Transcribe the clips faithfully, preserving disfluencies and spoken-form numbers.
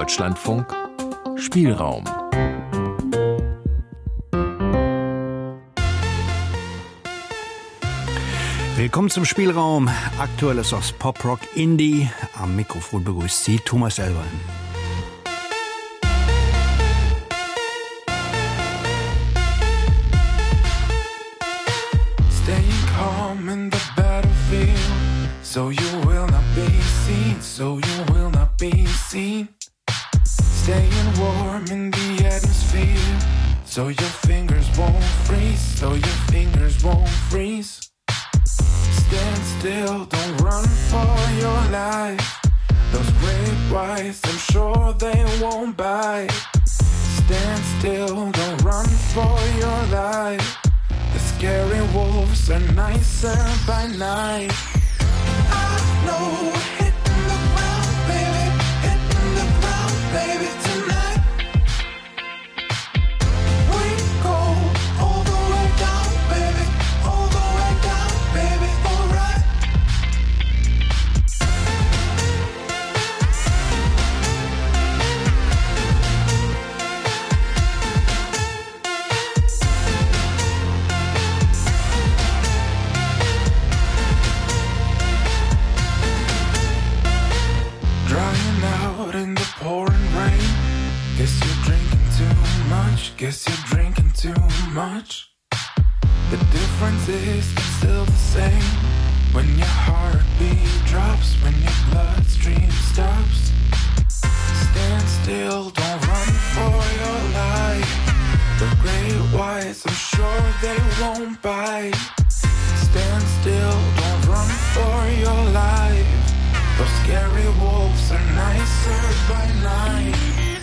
Deutschlandfunk Spielraum. Willkommen zum Spielraum. Aktuelles aus Pop, Rock, Indie. Am Mikrofon begrüßt Sie Thomas Elwan. Staying calm in the battlefield, so you will not be seen, so you will not be seen. Staying warm in the atmosphere, so your fingers won't freeze, so your fingers won't freeze. Stand still, don't run for your life. Those great whites, I'm sure they won't bite. Stand still, don't run for your life. The scary wolves are nicer by night. I know we're hitting the ground, baby, hitting the ground, baby, tonight. We go all the way down, baby, all the way down, baby, alright. Drying out in the pouring rain. Guess you're drinking too much. Guess you're drinking too much. The difference is it's still the same. When your heartbeat drops, when your bloodstream stops. Stand still, don't run for your life. The great whites, I'm sure they won't bite. Stand still, don't run for your life. Those scary wolves are nicer by night.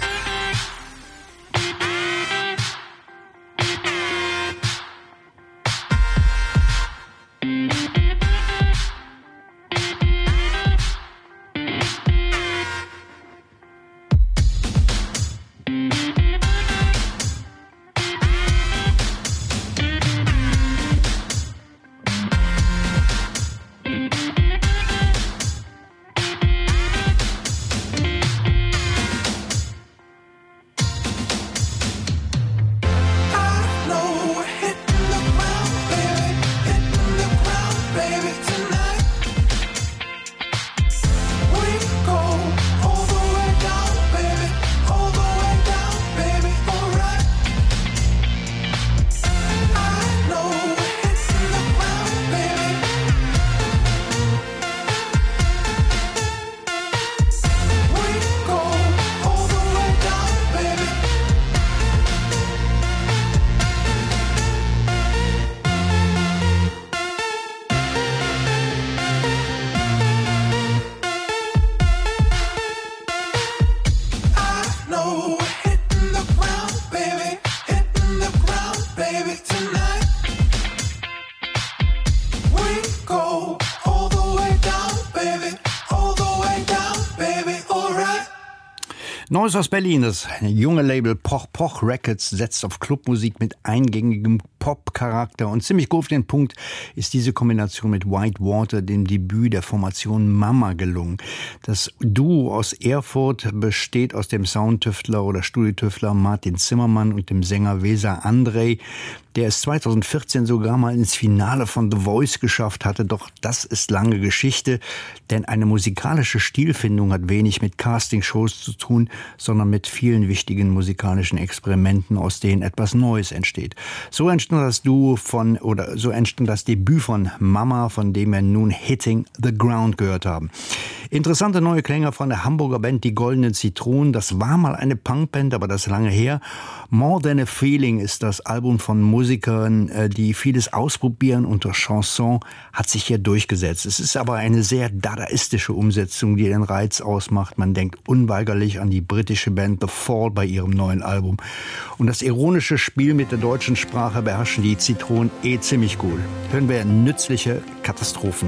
Neues aus Berlin, das junge Label Poch Poch Records setzt auf Clubmusik mit eingängigem Pop-Charakter und ziemlich gut auf den Punkt ist diese Kombination mit White Water, dem Debüt der Formation Mama, gelungen. Das Duo aus Erfurt besteht aus dem Soundtüftler oder Studiotüftler Martin Zimmermann und dem Sänger Weser Andrei, der es zweitausendvierzehn sogar mal ins Finale von The Voice geschafft hatte. Doch das ist lange Geschichte, denn eine musikalische Stilfindung hat wenig mit Castingshows zu tun, sondern mit vielen wichtigen musikalischen Experimenten, aus denen etwas Neues entsteht. So entstand das Duo von, oder so entstand das Debüt von Mama, von dem wir nun Hitting the Ground gehört haben. Interessante neue Klänge von der Hamburger Band Die Goldenen Zitronen. Das war mal eine Punkband, aber das ist lange her. More Than a Feeling ist das Album von Musikern, die vieles ausprobieren, und das Chanson hat sich hier durchgesetzt. Es ist aber eine sehr dadaistische Umsetzung, die den Reiz ausmacht. Man denkt unweigerlich an die britische Band The Fall bei ihrem neuen Album. Und das ironische Spiel mit der deutschen Sprache beherrschen die Zitronen eh ziemlich gut. Hören wir nützliche Katastrophen.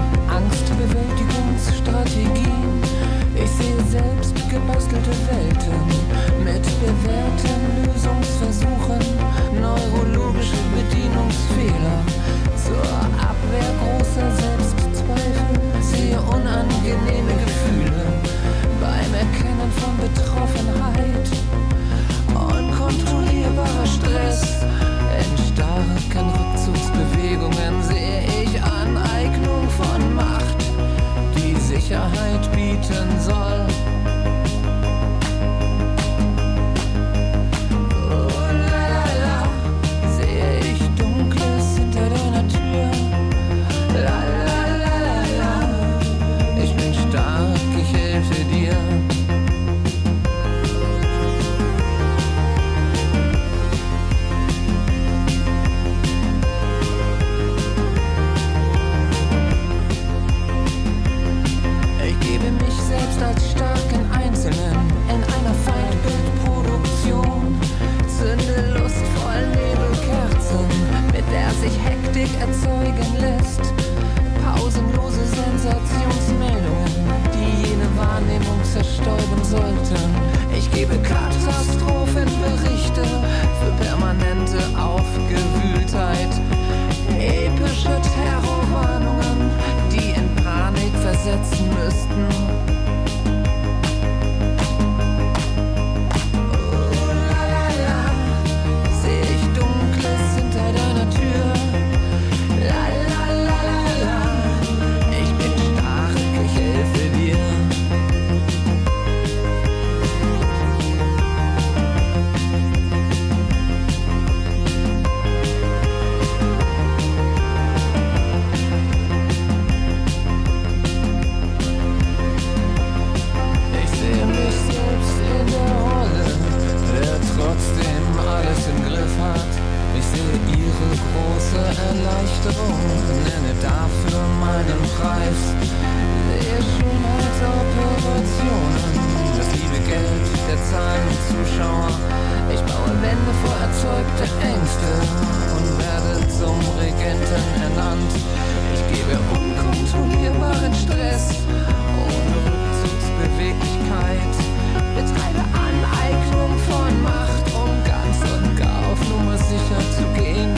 Angstbewältigungsstrategien. Ich sehe selbst gebastelte Welten. gebe Katastrophenberichte für permanente Aufgewühltheit. Epische Terrorwarnungen, die in Panik versetzen müssten. Erleichterung, nenne dafür meinen Preis. Sehe Schönheitsoperationen, das liebe Geld der zahlenden Zuschauer. Ich baue Wände vor erzeugte Ängste und werde zum Regenten ernannt. Ich gebe unkontrollierbaren Stress, ohne Rückzugsbeweglichkeit. Betreibe Aneignung von Macht, um ganz und gar auf Nummer sicher zu gehen.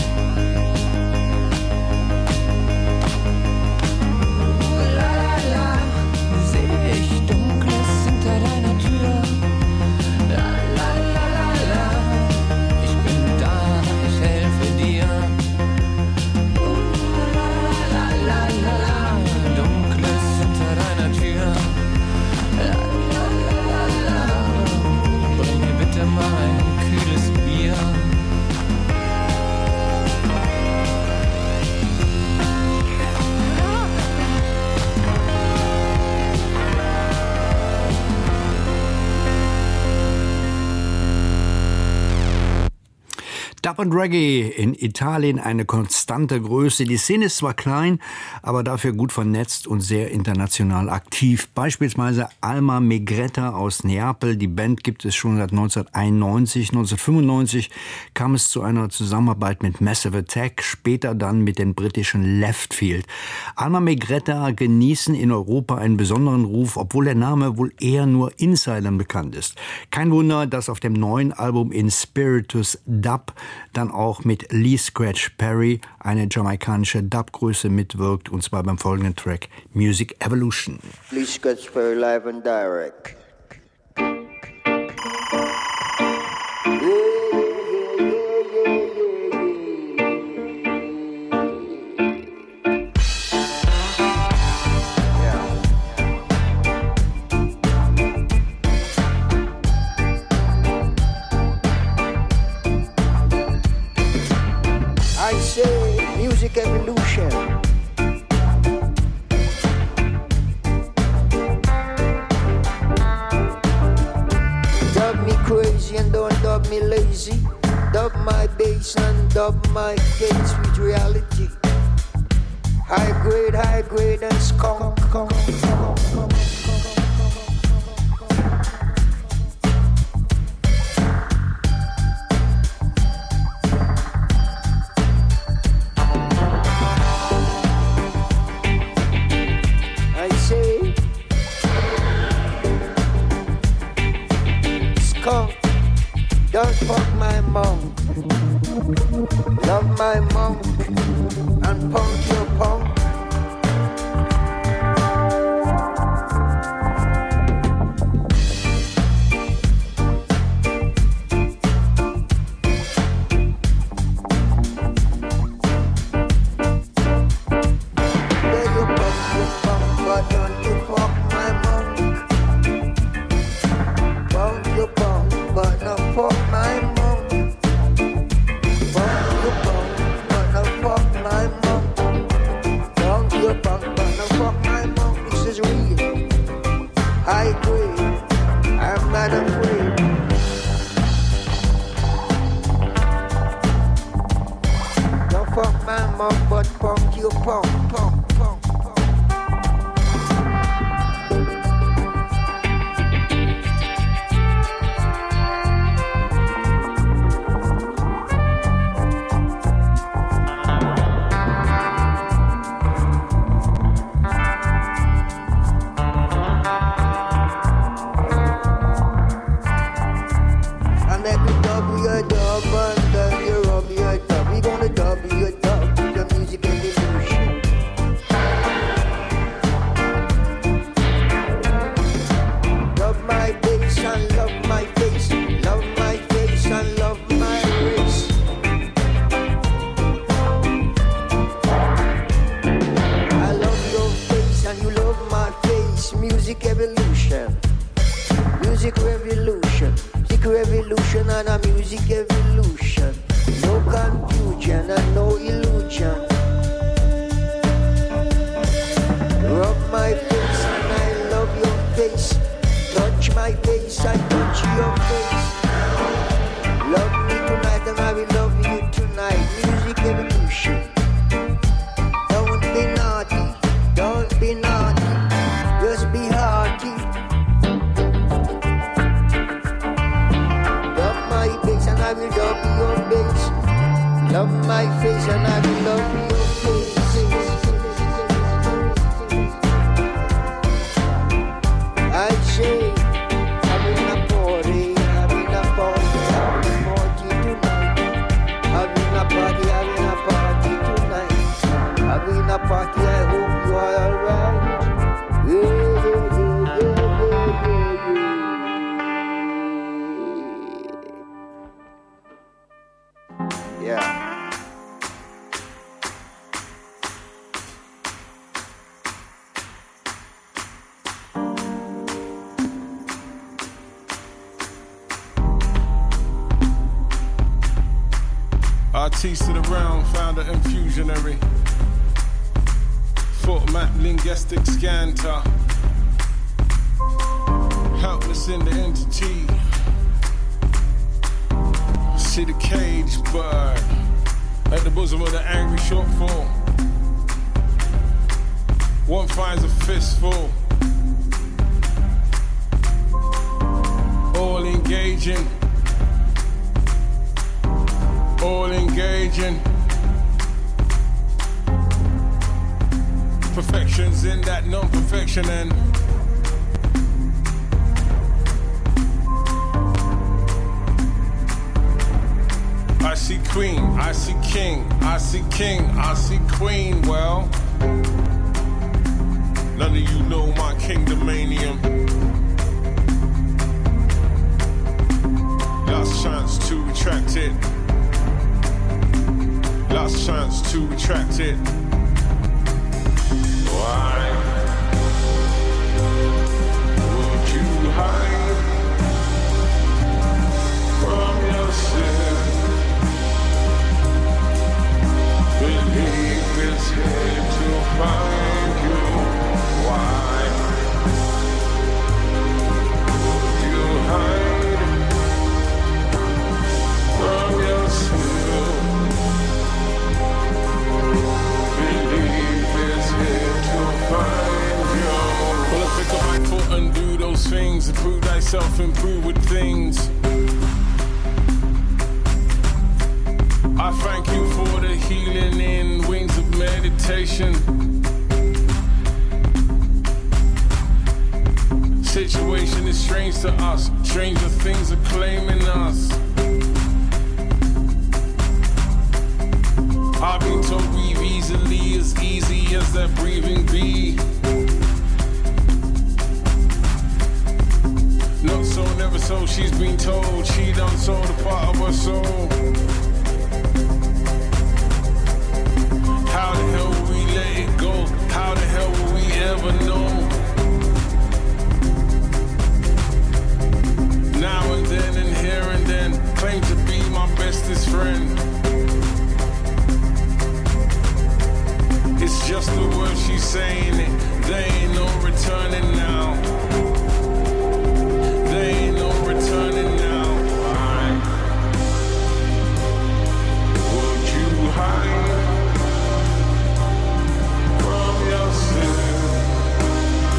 Dub und Reggae in Italien eine konstante Größe. Die Szene ist zwar klein, aber dafür gut vernetzt und sehr international aktiv. Beispielsweise Alma Megretta aus Neapel. Die Band gibt es schon seit neunzehnhunderteinundneunzig. neunzehnhundertfünfundneunzig kam es zu einer Zusammenarbeit mit Massive Attack, später dann mit den britischen Leftfield. Alma Megretta genießen in Europa einen besonderen Ruf, obwohl der Name wohl eher nur Insidern bekannt ist. Kein Wunder, dass auf dem neuen Album In Spiritus Dub dann auch mit Lee Scratch Perry eine jamaikanische Dub-Größe mitwirkt, und zwar beim folgenden Track Music Evolution. Lee Scratch Perry live and direct. Music Evolution. Dub me crazy and don't dub me lazy. Dub my bass and dub my case with reality. High grade, high grade and skunk. Don't fuck my monk. Love my monk and punk your punk. music revolution, music revolution and a music evolution. No confusion and no illusion. Rub my face and I love your face. Touch my face, I touch your face. Love me tonight and I will love you tonight. Music evolution. Don't be naughty, don't be naughty, just be hearty. Love my face and I will love your face. Love my face and I will love your face. I say, having a party, having a party, having a party tonight. Having a party, having a party tonight. Having a party, I hope you are alright. Yeah, yeah, yeah, yeah, yeah, yeah, yeah. Yeah. Artiste of the round, founder infusionary. Foot map linguistic scanter. Helpless in the entity. See the cage bird at the bosom of the angry shortfall. One finds a fistful. All engaging. All engaging. Perfections in that non-perfection and I see queen, I see king, I see king, I see queen. Well, none of you know my kingdomanium. Last chance to retract it. Last chance to retract it. Why would you hide from yourself? Believe it's here to find you. Why would you hide from yourself? Well, I pick up my foot and do those things. Improve thyself, improve with things. I thank you for the healing in wings of meditation. Situation is strange to us. Stranger things are claiming us. I've been told breathe easily, as easy as that breathing be. Not so, never so, she's been told she done sold a part of her soul. How the hell will we let it go? How the hell will we ever know? Now and then and here and then, claim to be my bestest friend. It's just the words she's saying it. There ain't no returning now. There ain't no returning now. Why would you hide from yourself?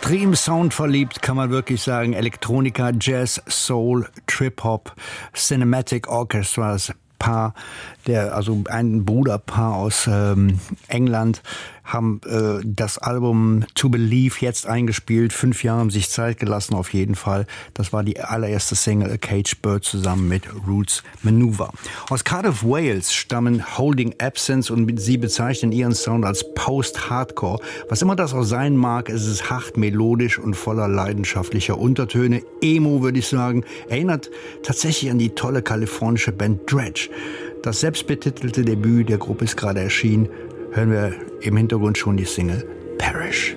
extrem Sound verliebt, kann man wirklich sagen. Elektronika, Jazz, Soul, Trip-Hop, Cinematic Orchestras, Paar, der, also ein Bruderpaar aus ähm, England, haben äh, das Album To Believe jetzt eingespielt. Fünf Jahre haben sich Zeit gelassen auf jeden Fall. Das war die allererste Single A Cage Bird zusammen mit Roots Maneuver. Aus Cardiff, Wales stammen Holding Absence und sie bezeichnen ihren Sound als Post-Hardcore. Was immer das auch sein mag, ist es hart melodisch und voller leidenschaftlicher Untertöne. Emo, würde ich sagen, erinnert tatsächlich an die tolle kalifornische Band Dredge. Das selbstbetitelte Debüt der Gruppe ist gerade erschienen. Hören wir im Hintergrund schon die Single Perish.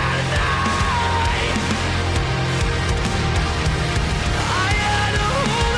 I had a hole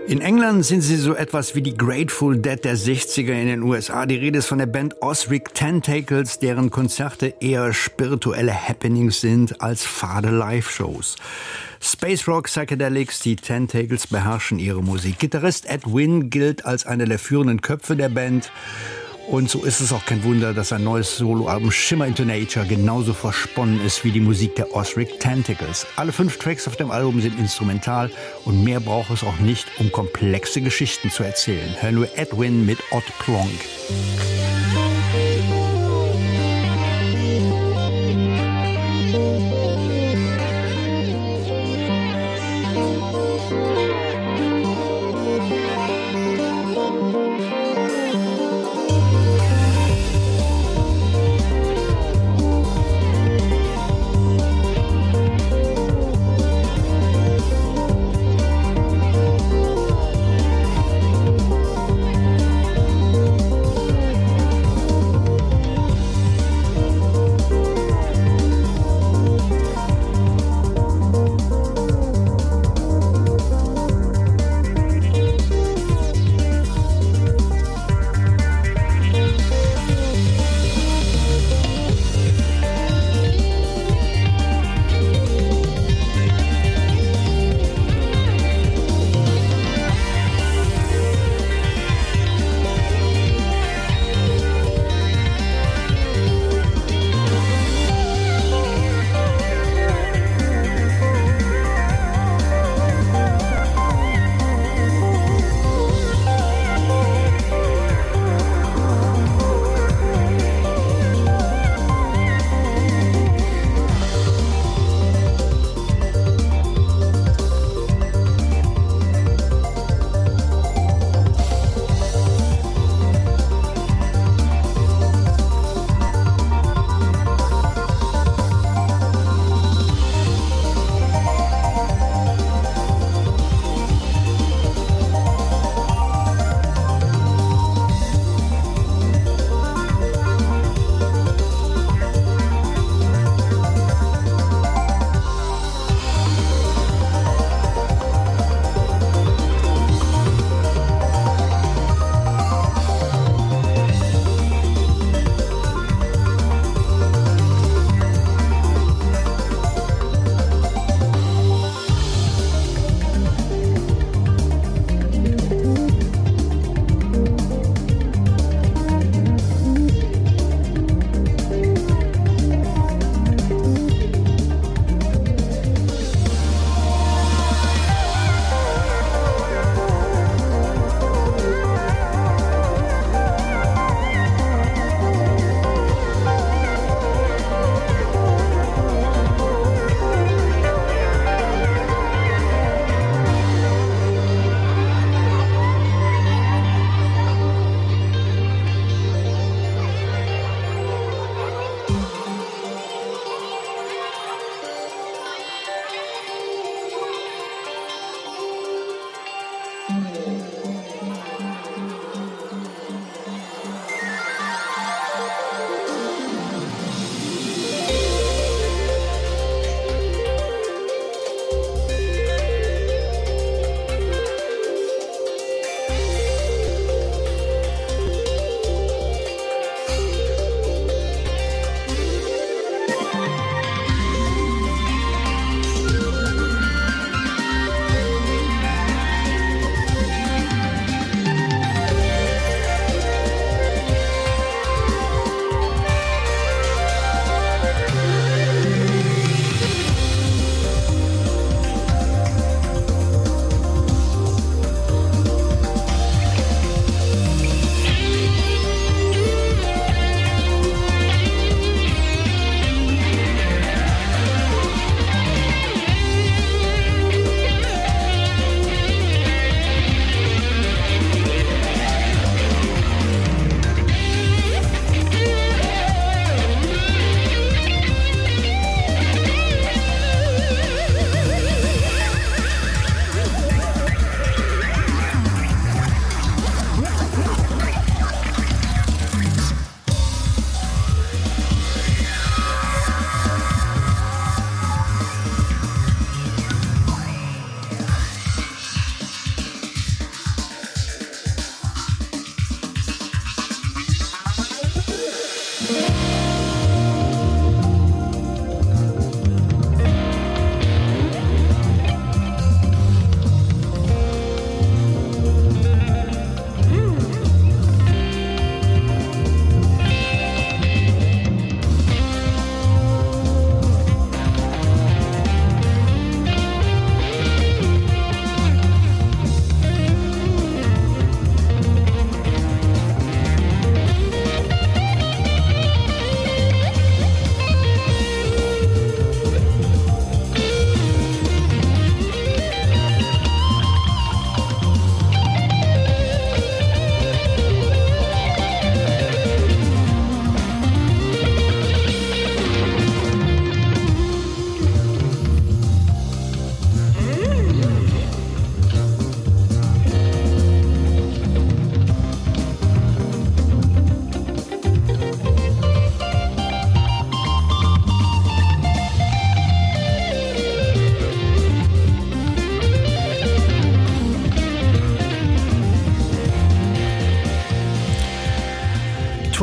In England sind sie so etwas wie die Grateful Dead der sechziger in den U S A. Die Rede ist von der Band Ozric Tentacles, deren Konzerte eher spirituelle Happenings sind als fade Live-Shows. Space Rock Psychedelics, die Tentacles beherrschen ihre Musik. Gitarrist Ed Wynn gilt als einer der führenden Köpfe der Band. Und so ist es auch kein Wunder, dass sein neues Soloalbum Shimmer into Nature genauso versponnen ist wie die Musik der Ozric Tentacles. Alle fünf Tracks auf dem Album sind instrumental und mehr braucht es auch nicht, um komplexe Geschichten zu erzählen. Hören wir Ed Wynn mit Odd Plonk.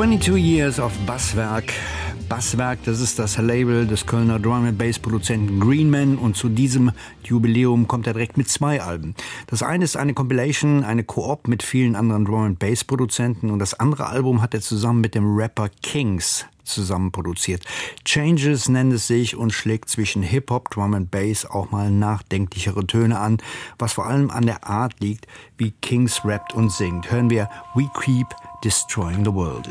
twenty-two Years of Basswerk. Basswerk, das ist das Label des Kölner Drum-and-Bass-Produzenten Greenman und zu diesem Jubiläum kommt er direkt mit zwei Alben. Das eine ist eine Compilation, eine Koop mit vielen anderen Drum-and-Bass-Produzenten und das andere Album hat er zusammen mit dem Rapper Kings zusammen produziert. Changes nennt es sich und schlägt zwischen Hip-Hop, Drum and Bass auch mal nachdenklichere Töne an, was vor allem an der Art liegt, wie Kings rappt und singt. Hören wir We Keep Destroying the World.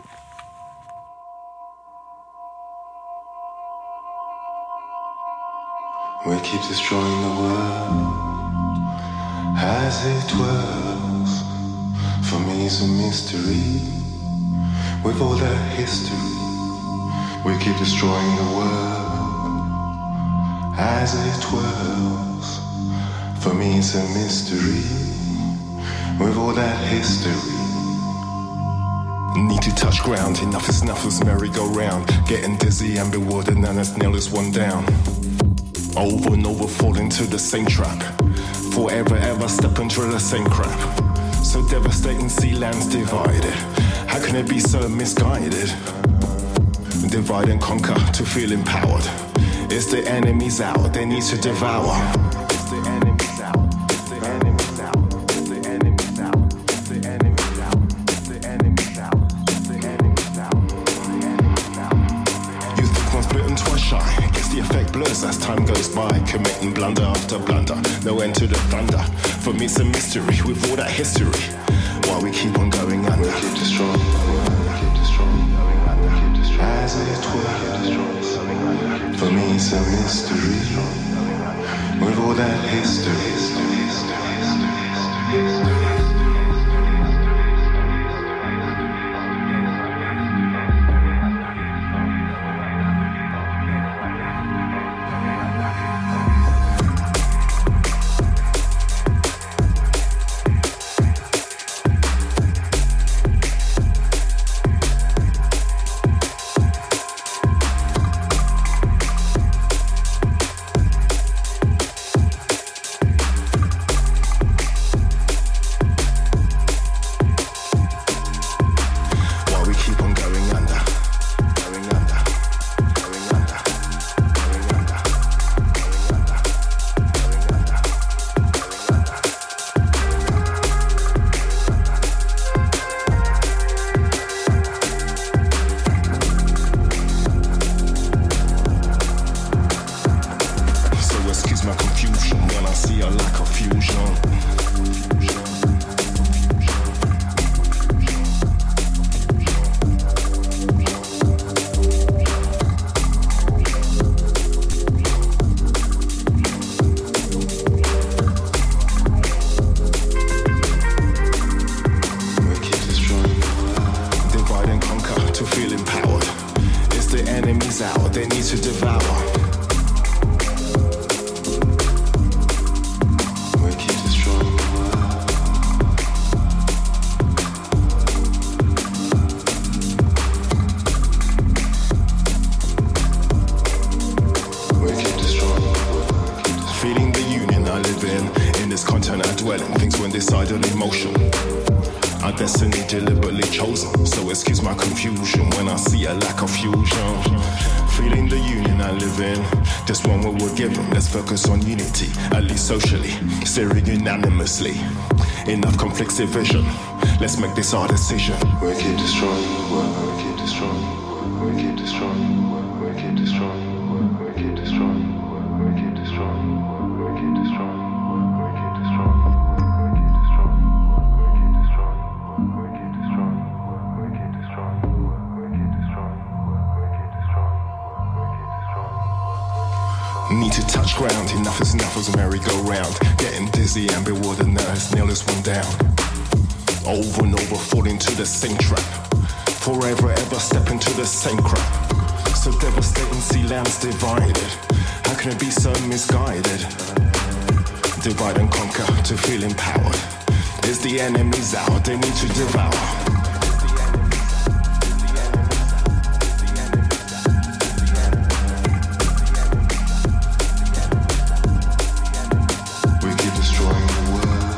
We keep destroying the world as it twirls. For me it's a mystery with all that history. We keep destroying the world as it twirls. For me it's a mystery with all that history. Need to touch ground, enough is enough as merry-go-round. Getting dizzy and bewildered and as nail is one down. Over and over fall into the same trap. Forever ever step into the same crap. So devastating, see lands divided. How can it be so misguided? Divide and conquer to feel empowered. It's the enemies out, they need to devour. It's the enemies out, it's the enemies out, it's the enemies out, it's the enemies out, it's the enemies out, it's the enemies out, it's the enemies out. You think one's bitten twice shy. Guess the effect blurs as time goes by, committing blunder after blunder. No end to the thunder. For me it's a mystery with all that history. Why we keep on going under. We keep destroying, we keep destroying, we keep destroying. As it were, for me it's a mystery with all that history. Enough conflicts, division. Let's make this our decision. We keep destroying the world. We keep destroying the world. We keep destroying the world. We keep destroying the world. We keep destroying the world. We keep destroying the world. We keep destroying the world. We keep destroying the world. We keep destroying the world. We keep destroying the world. We keep destroying the world. We keep destroying the world. We keep destroying the world. We keep destroying the world. We keep destroying the world. Need to touch ground. Enough is enough as a merry-go-round. Getting dizzy and bewildered now as nail is one down. Over and over fall into the same trap. Forever ever step into the same crap. So devastating, see lands divided. How can it be so misguided? Divide and conquer to feel empowered. It's the enemies out, they need to devour.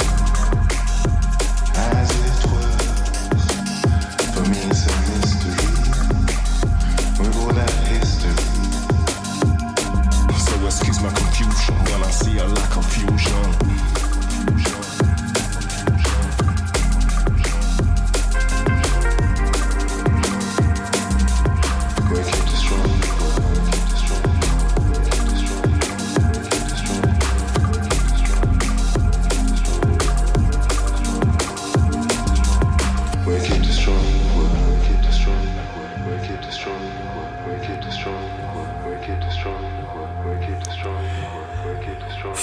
As it was, for me it's a mystery.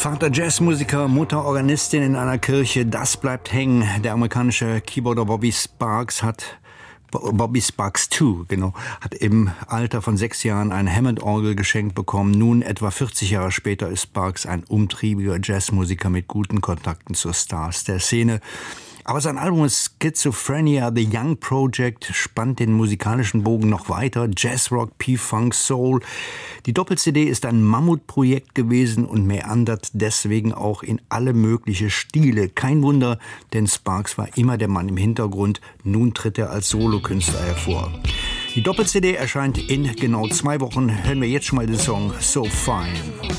Vater Jazzmusiker, Mutter Organistin in einer Kirche, das bleibt hängen. Der amerikanische Keyboarder Bobby Sparks hat Bobby Sparks zwei, genau, hat im Alter von sechs Jahren eine Hammond-Orgel geschenkt bekommen. Nun, etwa vierzig Jahre später, ist Sparks ein umtriebiger Jazzmusiker mit guten Kontakten zu Stars der Szene. Aber sein Album Schizophrenia, The Young Project, spannt den musikalischen Bogen noch weiter. Jazzrock, P-Funk, Soul. Die Doppel-C D ist ein Mammutprojekt gewesen und meandert deswegen auch in alle mögliche Stile. Kein Wunder, denn Sparks war immer der Mann im Hintergrund. Nun tritt er als Solokünstler hervor. Die Doppel-C D erscheint in genau zwei Wochen. Hören wir jetzt schon mal den Song So Fine.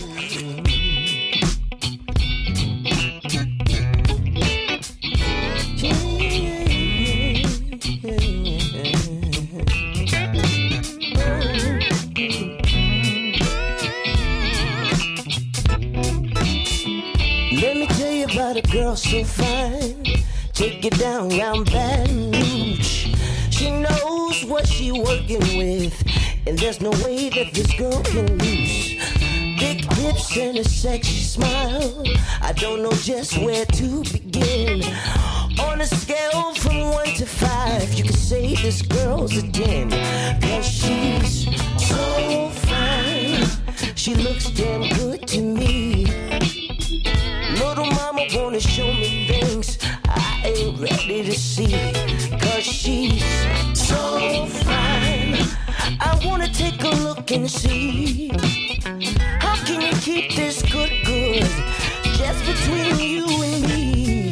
A girl so fine, take it down round Baton Rouge. She knows what she working with, and there's no way that this girl can lose. Big hips and a sexy smile, I don't know just where to begin. On a scale from one to five, you could say this girl's a ten. Cause she's so fine, she looks damn good to me. Little mama wanna show me things I ain't ready to see. Cause she's so fine, I wanna take a look and see. How can you keep this good good just between you and me?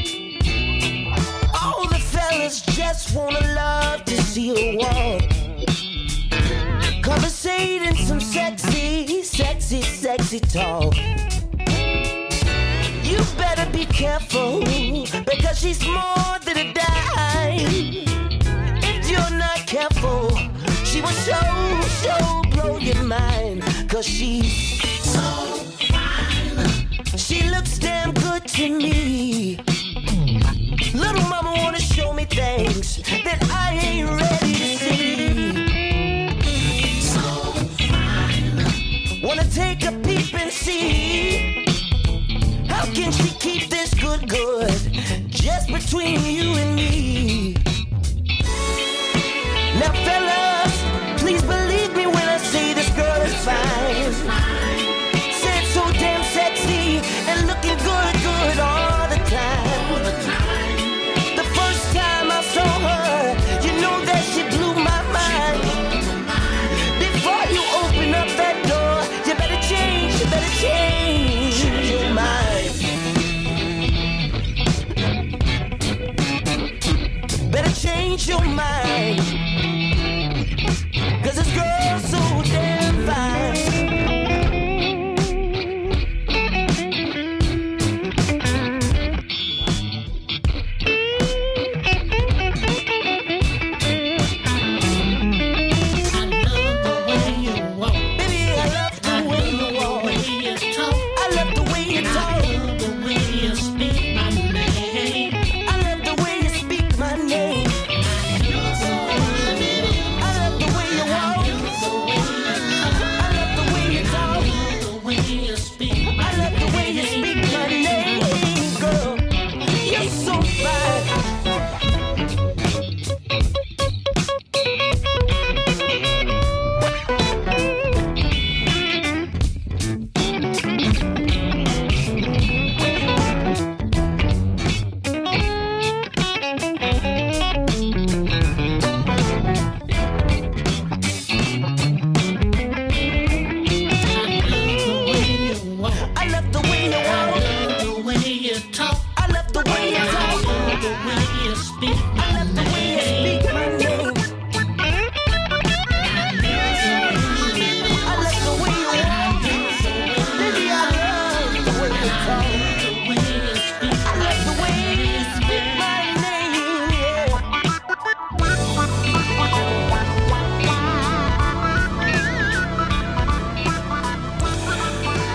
All the fellas just wanna love to see her walk, conversating some sexy, sexy, sexy talk. You better be careful, because she's more than a dime. If you're not careful, she will so, so blow your mind. Cause she's so fine, she looks damn good to me. Little mama wanna show me things that I ain't ready to see. So fine, wanna take a peep and see. How can she keep this good, good, just between you and me? Now fellas, please believe me when I say this girl is fine. Said so damn sexy and looking good, good all the time. The first time I saw her, you know that she blew my mind. Before you open up that door, you better change, you better change your mind. Better change your mind.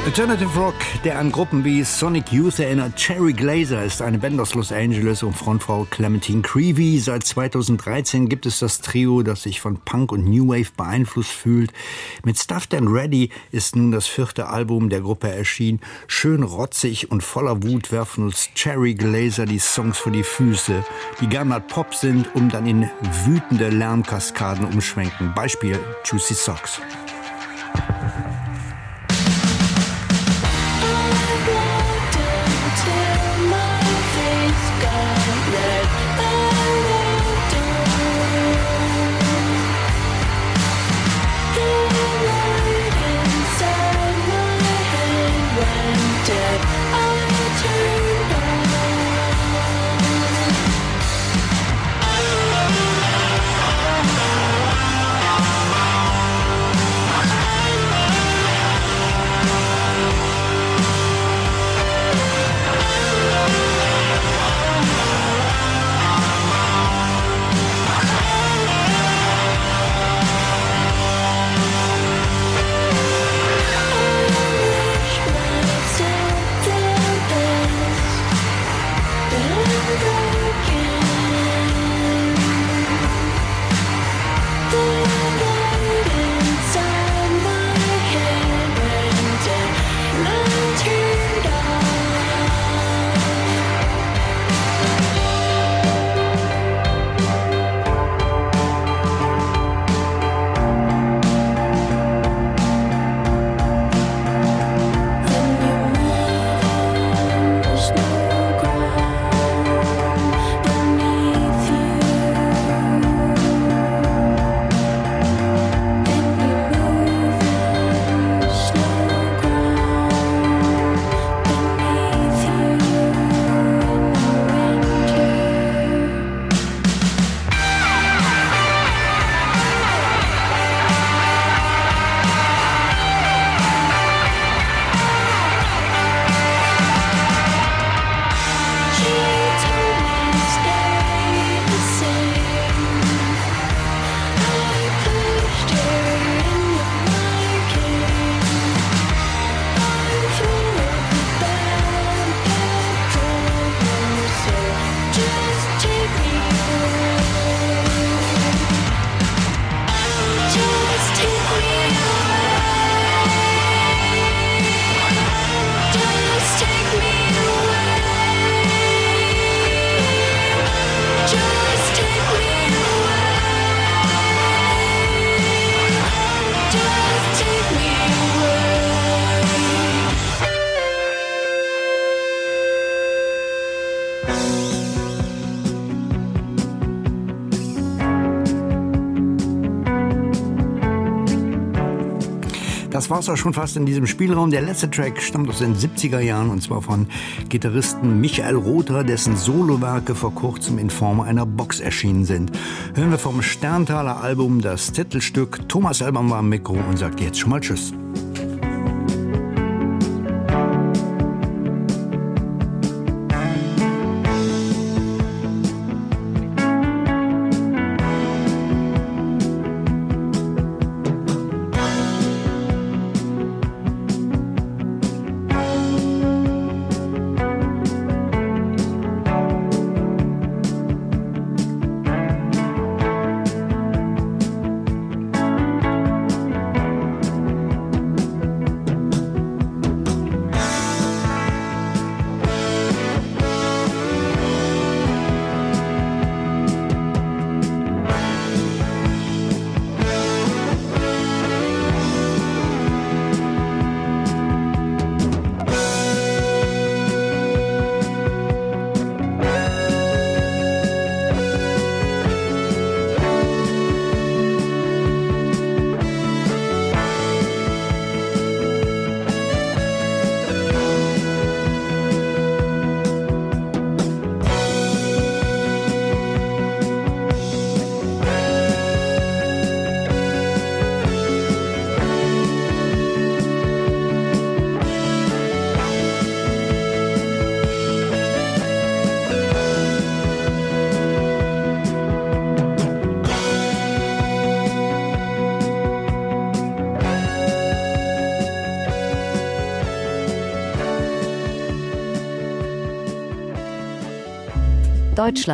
Alternative Rock, der an Gruppen wie Sonic Youth erinnert. Cherry Glazer ist eine Band aus Los Angeles um Frontfrau Clementine Creevy. Seit zweitausenddreizehn gibt es das Trio, das sich von Punk und New Wave beeinflusst fühlt. Mit Stuffed and Ready ist nun das vierte Album der Gruppe erschienen. Schön rotzig und voller Wut werfen uns Cherry Glazer die Songs vor die Füße, die gern mal Pop sind, um dann in wütende Lärmkaskaden umschwenken. Beispiel Juicy Socks. Das war's auch schon fast in diesem Spielraum. Der letzte Track stammt aus den siebziger Jahren und zwar von Gitarristen Michael Rother, dessen Solowerke vor kurzem in Form einer Box erschienen sind. Hören wir vom Sterntaler Album das Titelstück. Thomas Elbern war am Mikro und sagt jetzt schon mal Tschüss. Deutschland